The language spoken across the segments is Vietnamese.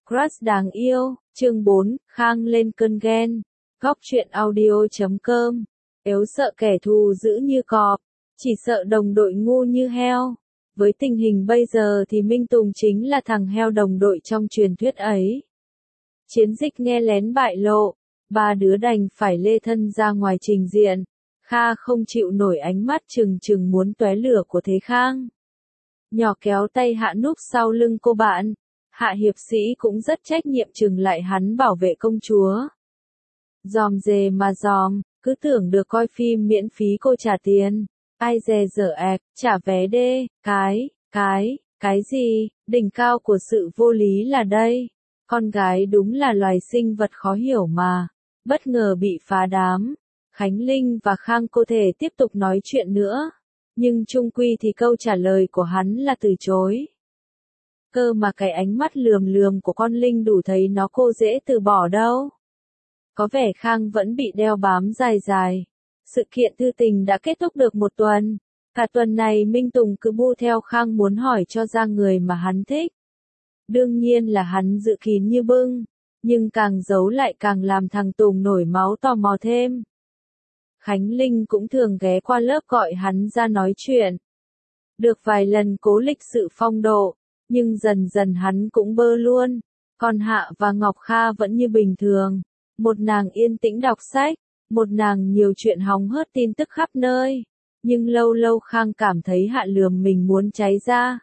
Crush đáng yêu, chương 4, Khang lên cơn ghen. Góc truyện audio.com. Nếu sợ kẻ thù dữ như cọp, chỉ sợ đồng đội ngu như heo. Với tình hình bây giờ thì Minh Tùng chính là thằng heo đồng đội trong truyền thuyết ấy. Chiến dịch nghe lén bại lộ, ba đứa đành phải lê thân ra ngoài trình diện. Kha không chịu nổi ánh mắt trừng trừng muốn tóe lửa của Thế Khang. Nhỏ kéo tay Hạ núp sau lưng cô bạn. Hạ hiệp sĩ cũng rất trách nhiệm trừng lại hắn bảo vệ công chúa. Dòm dề mà dòm, cứ tưởng được coi phim miễn phí cô trả tiền. Ai dè dở ạc, trả vé đê, cái gì, đỉnh cao của sự vô lý là đây. Con gái đúng là loài sinh vật khó hiểu mà. Bất ngờ bị phá đám. Khánh Linh và Khang có thể tiếp tục nói chuyện nữa. Nhưng chung quy thì câu trả lời của hắn là từ chối. Cơ mà cái ánh mắt lườm lườm của con Linh đủ thấy nó cô dễ từ bỏ đâu. Có vẻ Khang vẫn bị đeo bám dài dài. Sự kiện thư tình đã kết thúc được một tuần. Cả tuần này Minh Tùng cứ bu theo Khang muốn hỏi cho ra người mà hắn thích. Đương nhiên là hắn giữ kín như bưng. Nhưng càng giấu lại càng làm thằng Tùng nổi máu tò mò thêm. Khánh Linh cũng thường ghé qua lớp gọi hắn ra nói chuyện. Được vài lần cố lịch sự phong độ. Nhưng dần dần hắn cũng bơ luôn. Còn Hạ và Ngọc Kha vẫn như bình thường. Một nàng yên tĩnh đọc sách. Một nàng nhiều chuyện hóng hớt tin tức khắp nơi. Nhưng lâu lâu Khang cảm thấy Hạ lườm mình muốn cháy ra.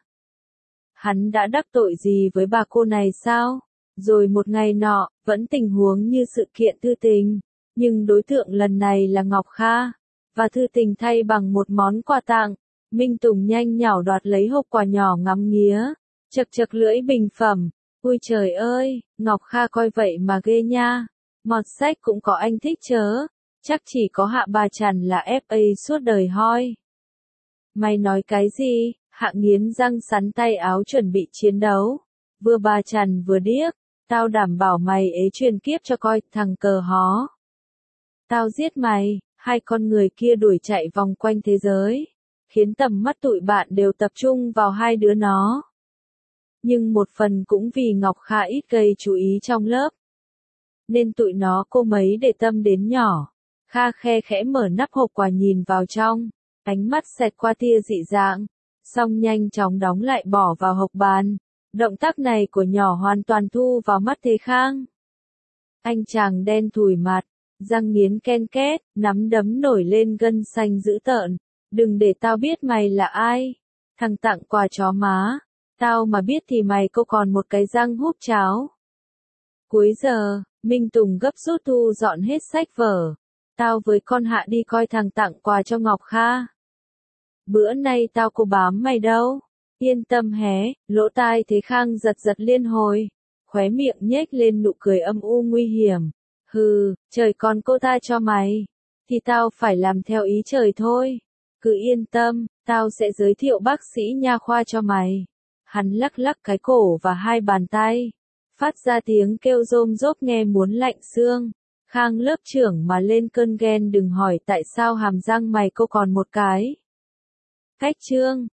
Hắn đã đắc tội gì với bà cô này sao? Rồi một ngày nọ, vẫn tình huống như sự kiện thư tình. Nhưng đối tượng lần này là Ngọc Kha. Và thư tình thay bằng một món quà tặng. Minh Tùng nhanh nhảu đoạt lấy hộp quà nhỏ ngắm nghía. Chật chật lưỡi bình phẩm. Ui trời ơi, Ngọc Kha coi vậy mà ghê nha. Mọt sách cũng có anh thích chớ. Chắc chỉ có Hạ bà Trần là FA suốt đời hoi. Mày nói cái gì? Hạ nghiến răng sắn tay áo chuẩn bị chiến đấu. Vừa bà Trần vừa điếc. Tao đảm bảo mày ế truyền kiếp cho coi thằng cờ hó. Tao giết mày. Hai con người kia đuổi chạy vòng quanh thế giới. Khiến tầm mắt tụi bạn đều tập trung vào hai đứa nó. Nhưng một phần cũng vì Ngọc Kha ít gây chú ý trong lớp. Nên tụi nó cô mấy để tâm đến nhỏ. Kha khe khẽ mở nắp hộp quà nhìn vào trong. Ánh mắt xẹt qua tia dị dạng. Xong nhanh chóng đóng lại bỏ vào hộp bàn. Động tác này của nhỏ hoàn toàn thu vào mắt Thế Khang. Anh chàng đen thùi mặt. Răng nghiến ken két. Nắm đấm nổi lên gân xanh dữ tợn. Đừng để tao biết mày là ai. Thằng tặng quà chó má. Tao mà biết thì mày có còn một cái răng húp cháo. Cuối giờ, Minh Tùng gấp rút thu dọn hết sách vở. Tao với con Hạ đi coi thằng tặng quà cho Ngọc Kha. Bữa nay tao có bám mày đâu. Yên tâm hé, lỗ tai Thế Khang giật giật liên hồi. Khóe miệng nhếch lên nụ cười âm u nguy hiểm. Hừ, trời còn cô ta cho mày. Thì tao phải làm theo ý trời thôi. Cứ yên tâm, tao sẽ giới thiệu bác sĩ nha khoa cho mày. Hắn lắc lắc cái cổ và hai bàn tay. Phát ra tiếng kêu rôm rốp nghe muốn lạnh xương. Khang lớp trưởng mà lên cơn ghen đừng hỏi tại sao hàm răng mày cô còn một cái. Cách chương.